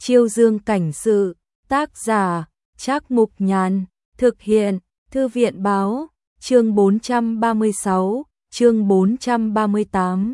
Chiêu Dương cảnh sự, tác giả, Trác Mục Nhàn, thực hiện, Thư viện báo, chương 436, chương 438.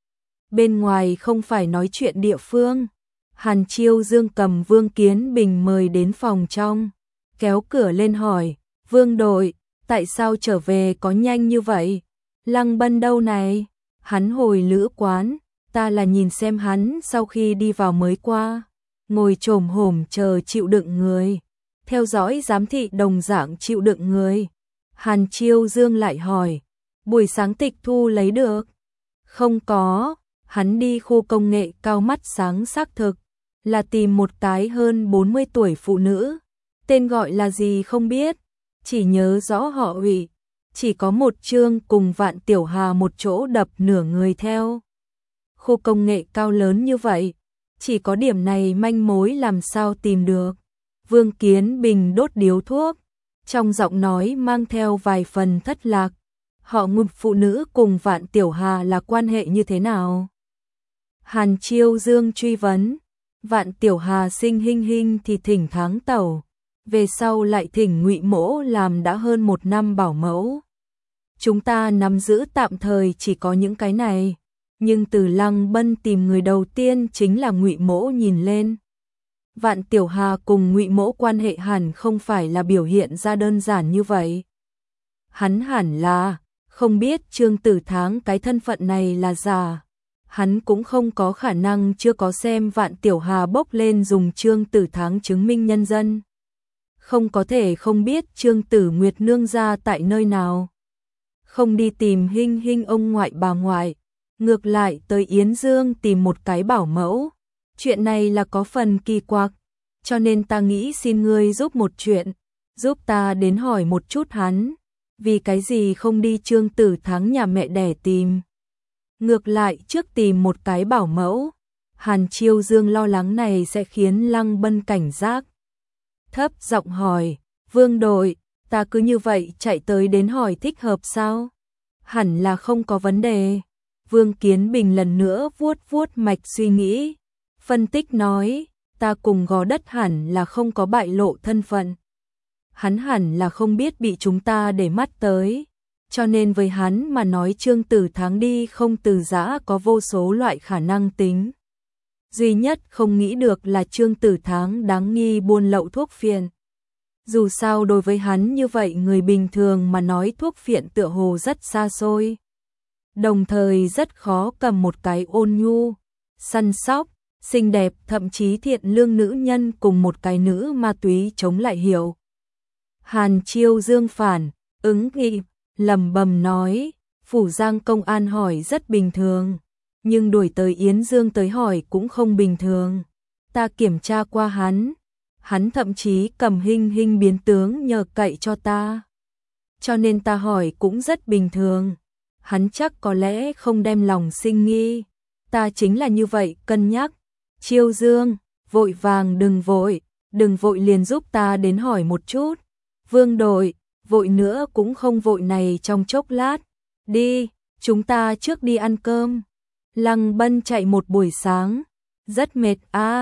Bên ngoài không phải nói chuyện địa phương, Hàn Chiêu Dương cầm Vương Kiến Bình mời đến phòng trong, kéo cửa lên hỏi, Vương đội, tại sao trở về có nhanh như vậy? Lăng Bân đâu này? Hắn hồi lữ quán, ta là nhìn xem hắn sau khi đi vào mới qua, ngồi chồm hổm chờ chịu đựng người, theo dõi giám thị đồng dạng chịu đựng người. Hàn Chiêu Dương lại hỏi, buổi sáng tịch thu lấy được? Không có, hắn đi khu công nghệ cao mắt sáng xác thực, là tìm một cái hơn 40 tuổi phụ nữ, tên gọi là gì không biết, chỉ nhớ rõ họ Ủy, chỉ có một chương cùng Vạn Tiểu Hà một chỗ đập nửa người theo. Khu công nghệ cao lớn như vậy, chỉ có điểm này manh mối làm sao tìm được. Vương Kiến Bình đốt điếu thuốc, trong giọng nói mang theo vài phần thất lạc. Họ Ngụp phụ nữ cùng Vạn Tiểu Hà là quan hệ như thế nào? Hàn Chiêu Dương truy vấn. Vạn Tiểu Hà sinh Hinh Hinh thì thỉnh tháng tẩu, về sau lại thỉnh Ngụy Mỗ làm đã hơn 1 năm bảo mẫu. Chúng ta nắm giữ tạm thời chỉ có những cái này, nhưng từ Lăng Bân tìm người đầu tiên chính là Ngụy Mỗ nhìn lên. Vạn Tiểu Hà cùng Ngụy Mỗ quan hệ hẳn không phải là biểu hiện ra đơn giản như vậy. Hắn hẳn là không biết Trương Tử Tháng cái thân phận này là giả. Hắn cũng không có khả năng chưa có xem Vạn Tiểu Hà bốc lên dùng Trương Tử Tháng chứng minh nhân dân. Không có thể không biết Trương Tử Nguyệt nương gia tại nơi nào. Không đi tìm Hinh Hinh ông ngoại bà ngoại, ngược lại tới Yến Dương tìm một cái bảo mẫu. Chuyện này là có phần kỳ quặc, cho nên ta nghĩ xin ngươi giúp một chuyện, giúp ta đến hỏi một chút hắn, vì cái gì không đi Trương Tử Thắng nhà mẹ đẻ tìm. Ngược lại trước tìm một cái bảo mẫu. Hàn Chiêu Dương lo lắng này sẽ khiến Lăng Bân cảnh giác. Thấp giọng hỏi, Vương đội, ta cứ như vậy chạy tới đến hỏi thích hợp sao? Hẳn là không có vấn đề. Vương Kiến Bình lần nữa vuốt vuốt mạch suy nghĩ, phân tích nói, ta cùng Gò Đất hẳn là không có bại lộ thân phận. Hắn hẳn là không biết bị chúng ta để mắt tới, cho nên với hắn mà nói Trương Tử Tháng đi không từ giã có vô số loại khả năng tính. Duy nhất không nghĩ được là Trương Tử Tháng đáng nghi buôn lậu thuốc phiện. Dù sao đối với hắn như vậy người bình thường mà nói thuốc phiện tựa hồ rất xa xôi. Đồng thời rất khó cầm một cái ôn nhu, săn sóc, xinh đẹp thậm chí thiện lương nữ nhân cùng một cái nữ ma túy chống lại hiểu. Hàn Chiêu Dương phản, ứng kịp, lẩm bẩm nói, Phủ Giang công an hỏi rất bình thường, nhưng đuổi tới Yến Dương tới hỏi cũng không bình thường. Ta kiểm tra qua hắn thậm chí cầm Hinh Hinh biến tướng nhờ cậy cho ta. Cho nên ta hỏi cũng rất bình thường. Hắn chắc có lẽ không đem lòng sinh nghi. Ta chính là như vậy cân nhắc. Chiêu Dương, vội vàng đừng vội liền giúp ta đến hỏi một chút. Vương đội, vội nữa cũng không vội này trong chốc lát. Đi, chúng ta trước đi ăn cơm. Lăng Bân chạy một buổi sáng, rất mệt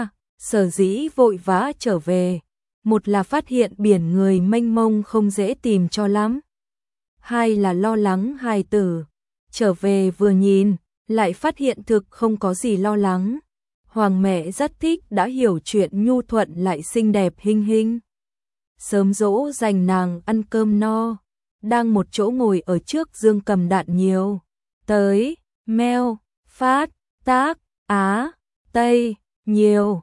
sở dĩ vội vã trở về. Một là phát hiện biển người mênh mông không dễ tìm cho lắm. Hai là lo lắng hài tử. Trở về vừa nhìn, lại phát hiện thực không có gì lo lắng. Hoàng mẹ rất thích đã hiểu chuyện nhu thuận lại xinh đẹp Hinh Hinh. Sớm dỗ dành nàng ăn cơm no, đang một chỗ ngồi ở trước giường cầm đạn nhiều. Tới, meo, phát, tác, á, tây, nhiều,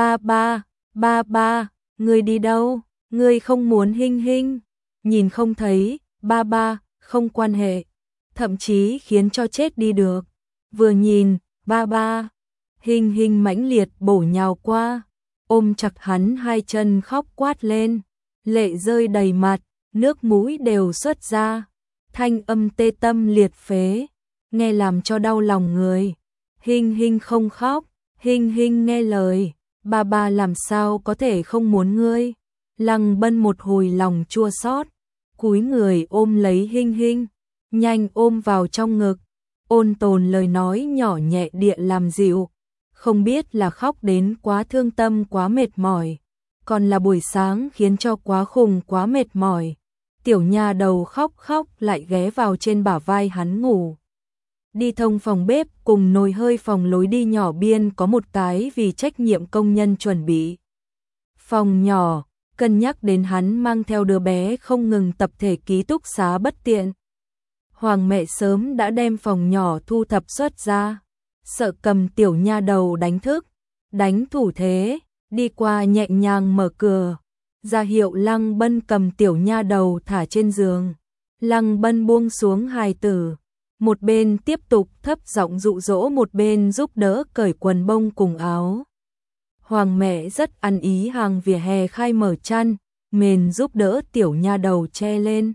ba, ngươi đi đâu, ngươi không muốn Hinh Hinh, nhìn không thấy, ba, không quan hệ, thậm chí khiến cho chết đi được. Vừa nhìn, ba, Hinh Hinh mãnh liệt bổ nhào qua, ôm chặt hắn hai chân khóc quát lên, lệ rơi đầy mặt, nước mũi đều xuất ra, thanh âm tê tâm liệt phế, nghe làm cho đau lòng người. Hinh Hinh không khóc, Hinh Hinh nghe lời, ba làm sao có thể không muốn ngươi. Lăng Bân một hồi lòng chua xót, cúi người ôm lấy Hinh Hinh, nhanh ôm vào trong ngực, ôn tồn lời nói nhỏ nhẹ địa làm dịu. không biết là khóc đến quá thương tâm quá mệt mỏi, còn là buổi sáng khiến cho quá khùng quá mệt mỏi. Tiểu nha đầu khóc khóc lại ghé vào trên bả vai hắn ngủ. Đi thông phòng bếp cùng nồi hơi phòng lối đi nhỏ biên có một cái vì trách nhiệm công nhân chuẩn bị. Phòng nhỏ, cân nhắc đến hắn mang theo đứa bé không ngừng tập thể ký túc xá bất tiện. Hoàng mẹ sớm đã đem phòng nhỏ thu thập xuất ra, sợ cầm tiểu nha đầu đánh thức, đánh thủ thế, đi qua nhẹ nhàng mở cửa, ra hiệu Lăng Bân cầm tiểu nha đầu thả trên giường. Lăng Bân buông xuống hài tử, một bên tiếp tục thấp giọng dụ dỗ một bên giúp đỡ cởi quần bông cùng áo. Hoàng mẹ rất ăn ý hàng vỉa hè khai mở chăn, mền giúp đỡ tiểu nha đầu che lên.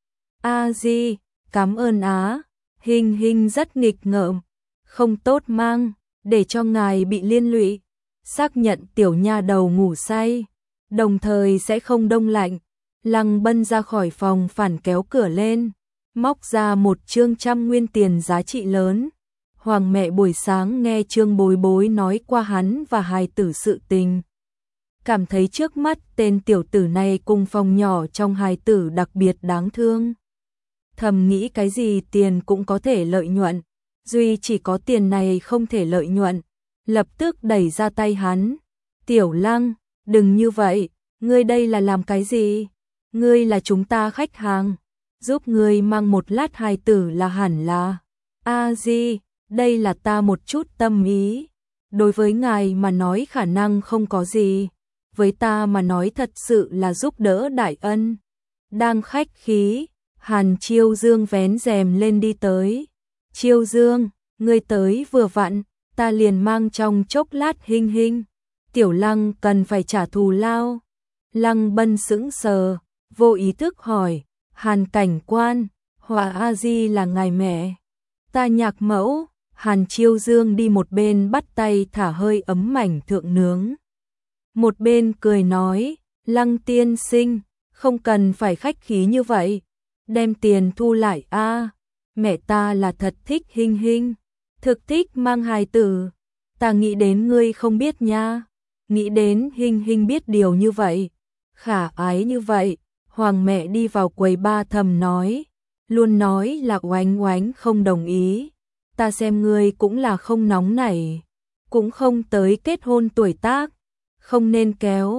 A Di, cảm ơn á, Hình Hình rất nghịch ngợm, không tốt mang, để cho ngài bị liên lụy. Xác nhận tiểu nha đầu ngủ say, đồng thời sẽ không đông lạnh. Lăng Bân ra khỏi phòng phản kéo cửa lên, móc ra một trương 100 nguyên tiền giá trị lớn. Hoàng mẹ buổi sáng nghe Trương Bối Bối nói qua hắn và hài tử sự tình, cảm thấy trước mắt tên tiểu tử này cùng phòng nhỏ trong hài tử đặc biệt đáng thương. Thầm nghĩ cái gì tiền cũng có thể lợi nhuận, duy chỉ có tiền này không thể lợi nhuận. Lập tức đẩy ra tay hắn. Tiểu Lăng, đừng như vậy, ngươi đây là làm cái gì? Ngươi là chúng ta khách hàng, giúp ngươi mang một lát hài tử là hẳn là. A Di, đây là ta một chút tâm ý. Đối với ngài mà nói khả năng không có gì, với ta mà nói thật sự là giúp đỡ đại ân. Đang khách khí, Hàn Chiêu Dương vén rèm lên đi tới. Chiêu Dương, ngươi tới vừa vặn, ta liền mang trong chốc lát Hình Hình. Tiểu Lăng cần phải trả thù lao. Lăng Bân sững sờ, vô ý thức hỏi, Hàn cảnh quan, Hòa A Di là ngài mẹ. Ta nhạc mẫu. Hàn Chiêu Dương đi một bên bắt tay thả hơi ấm mảnh thượng nướng, một bên cười nói, Lăng tiên sinh, không cần phải khách khí như vậy, đem tiền thu lại a. Mẹ ta là thật thích Hình Hình, thực thích mang hài tử. Ta nghĩ đến ngươi không biết nha, nghĩ đến Hình Hình biết điều như vậy, khả ái như vậy. Hoàng mẹ đi vào quầy ba thầm nói, luôn nói là Oánh Oánh không đồng ý. Ta xem ngươi cũng là không nóng nảy, cũng không tới kết hôn tuổi tác, không nên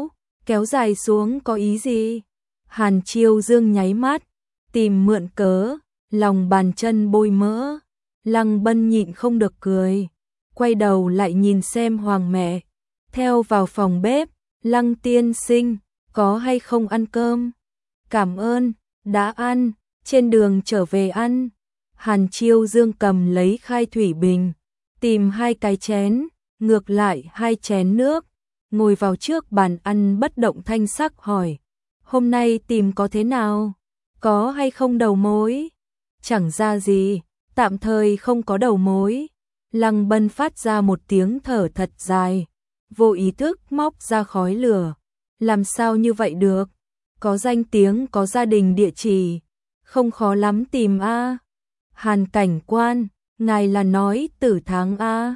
kéo dài xuống có ý gì. Hàn Chiêu Dương nháy mắt, tìm mượn cớ, lòng bàn chân bôi mỡ. Lăng Bân nhịn không được cười, quay đầu lại nhìn xem Hoàng mẹ, theo vào phòng bếp. Lăng tiên sinh, có hay không ăn cơm? Cảm ơn, đã ăn, trên đường trở về ăn. Hàn Chiêu Dương cầm lấy khai thủy bình, tìm 2 cái chén, ngược lại 2 chén nước, ngồi vào trước bàn ăn bất động thanh sắc hỏi, hôm nay tìm có thế nào? Có hay không đầu mối? Chẳng ra gì, tạm thời không có đầu mối. Lăng Bân phát ra một tiếng thở thật dài, vô ý thức móc ra khói lửa. Làm sao như vậy được? Có danh tiếng, có gia đình địa chỉ, không khó lắm tìm a. Hàn cảnh quan, ngài là nói Tử Thắng a?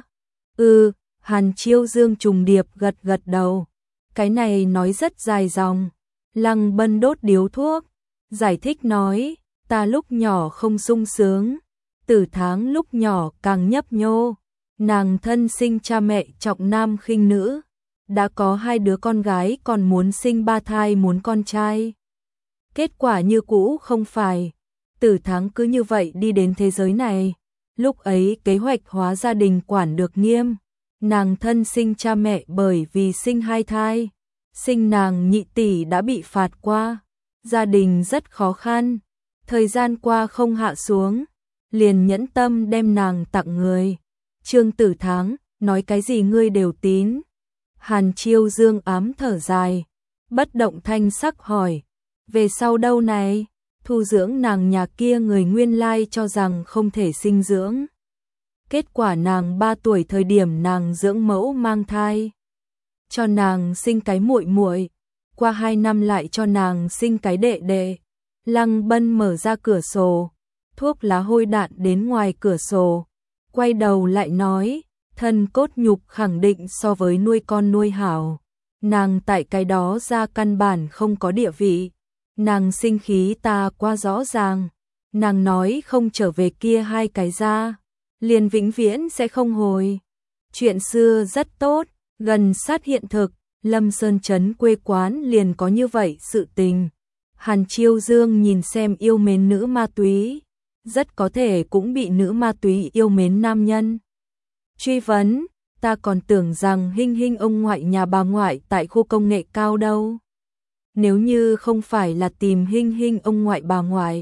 Hàn Chiêu Dương trùng điệp gật gật đầu. Cái này nói rất dài dòng. Lăng Bân đốt điếu thuốc, giải thích nói, ta lúc nhỏ không sung sướng, Tử Thắng lúc nhỏ càng nhấp nhô. Nàng thân sinh cha mẹ trọng nam khinh nữ, đã có 2 đứa con gái còn muốn sinh 3 thai muốn con trai. Kết quả như cũ không phải. Tử Thắng cứ như vậy đi đến thế giới này. Lúc ấy kế hoạch hóa gia đình quản được nghiêm. Nàng thân sinh cha mẹ bởi vì sinh 2 thai. Sinh nàng nhị tỷ đã bị phạt qua. Gia đình rất khó khăn. Thời gian qua không hạ xuống. Liền nhẫn tâm đem nàng tặng người. Trương Tử Thắng, nói cái gì ngươi đều tín. Hàn Chiêu Dương ám thở dài. Bất động thanh sắc hỏi. Về sau đâu này? Thu dưỡng nàng nhà kia người nguyên lai cho rằng không thể sinh dưỡng. Kết quả nàng 3 tuổi thời điểm nàng dưỡng mẫu mang thai, cho nàng sinh cái muội muội, qua 2 năm lại cho nàng sinh cái đệ đệ. Lăng Bân mở ra cửa sổ, thuốc lá hôi đạn đến ngoài cửa sổ, quay đầu lại nói, thân cốt nhục khẳng định so với nuôi con nuôi hảo. Nàng tại cái đó ra căn bản không có địa vị. Nàng sinh khí ta quá rõ ràng. Nàng nói không trở về kia hai cái ra, liền vĩnh viễn sẽ không hồi. Chuyện xưa rất tốt, gần sát hiện thực, Lâm Sơn Trấn quê quán liền có như vậy sự tình. Hàn Chiêu Dương nhìn xem yêu mến nữ ma túy, rất có thể cũng bị nữ ma túy yêu mến nam nhân. Truy vấn, ta còn tưởng rằng Hinh Hinh ông ngoại nhà bà ngoại tại khu công nghệ cao đâu. Nếu như không phải là tìm Hinh Hinh ông ngoại bà ngoại,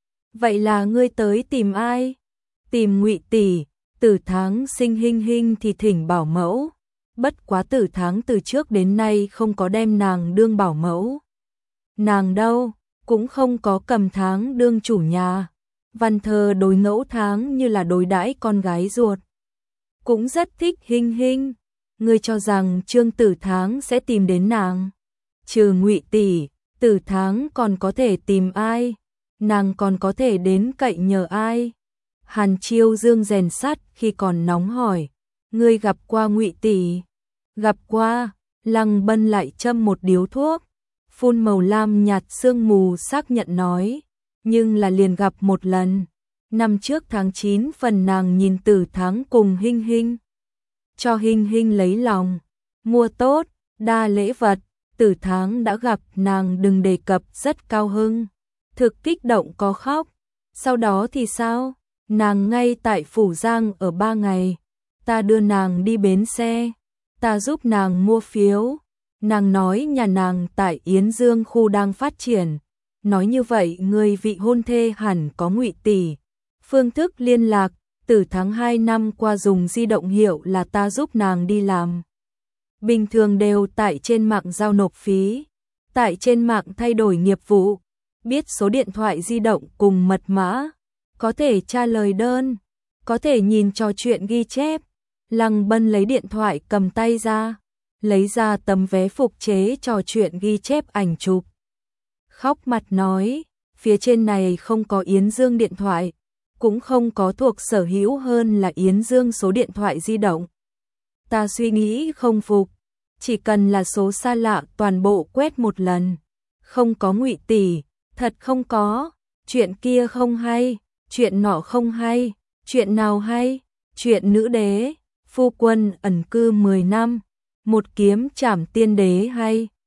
vậy là ngươi tới tìm ai? Tìm Ngụy tỷ. Từ Tháng sinh Hinh Hinh thì thỉnh bảo mẫu, bất quá Từ Tháng từ trước đến nay không có đem nàng đương bảo mẫu. Nàng đâu, cũng không có cầm Tháng đương chủ nhà. Văn Thơ đối ngẫu Tháng như là đối đãi con gái ruột. Cũng rất thích Hinh Hinh. Ngươi cho rằng Trương Tử Tháng sẽ tìm đến nàng? Trừ Ngụy tỷ, Tử Tháng còn có thể tìm ai? Nàng còn có thể đến cậy nhờ ai? Hàn Chiêu Dương rèn sắt khi còn nóng hỏi, ngươi gặp qua Ngụy tỷ? Gặp qua. Lăng Bân lại châm một điếu thuốc, phun màu lam nhạt sương mù xác nhận nói, nhưng là liền gặp một lần. Năm trước tháng 9 phần nàng nhìn Tử Tháng cùng Hinh Hinh, cho Hinh Hinh lấy lòng, mua tốt, đa lễ vật. Tử Tháng đã gặp nàng đừng đề cập rất cao hưng, thực kích động có khóc. Sau đó thì sao? Nàng ngay tại Phủ Giang ở 3 ngày, ta đưa nàng đi bến xe, ta giúp nàng mua phiếu. Nàng nói nhà nàng tại Yến Dương khu đang phát triển, nói như vậy người vị hôn thê hẳn có Ngụy tỷ. Phương thức liên lạc, từ tháng 2 năm qua dùng di động hiệu là ta giúp nàng đi làm. Bình thường đều tại trên mạng giao nộp phí, tại trên mạng thay đổi nghiệp vụ, biết số điện thoại di động cùng mật mã, có thể tra lời đơn, có thể nhìn trò chuyện ghi chép. Lăng Bân lấy điện thoại cầm tay ra, lấy ra tấm vé phục chế trò chuyện ghi chép ảnh chụp. Khóc mặt nói, phía trên này không có Yến Dương điện thoại, cũng không có thuộc sở hữu hơn là Yến Dương số điện thoại di động. Ta suy nghĩ không phục, chỉ cần là số xa lạ toàn bộ quét một lần. Không có Ngụy tỷ, thật không có, chuyện kia không hay, chuyện nọ không hay, chuyện nào hay, chuyện nữ đế, phu quân ẩn cư 10 năm, một kiếm trảm tiên đế hay.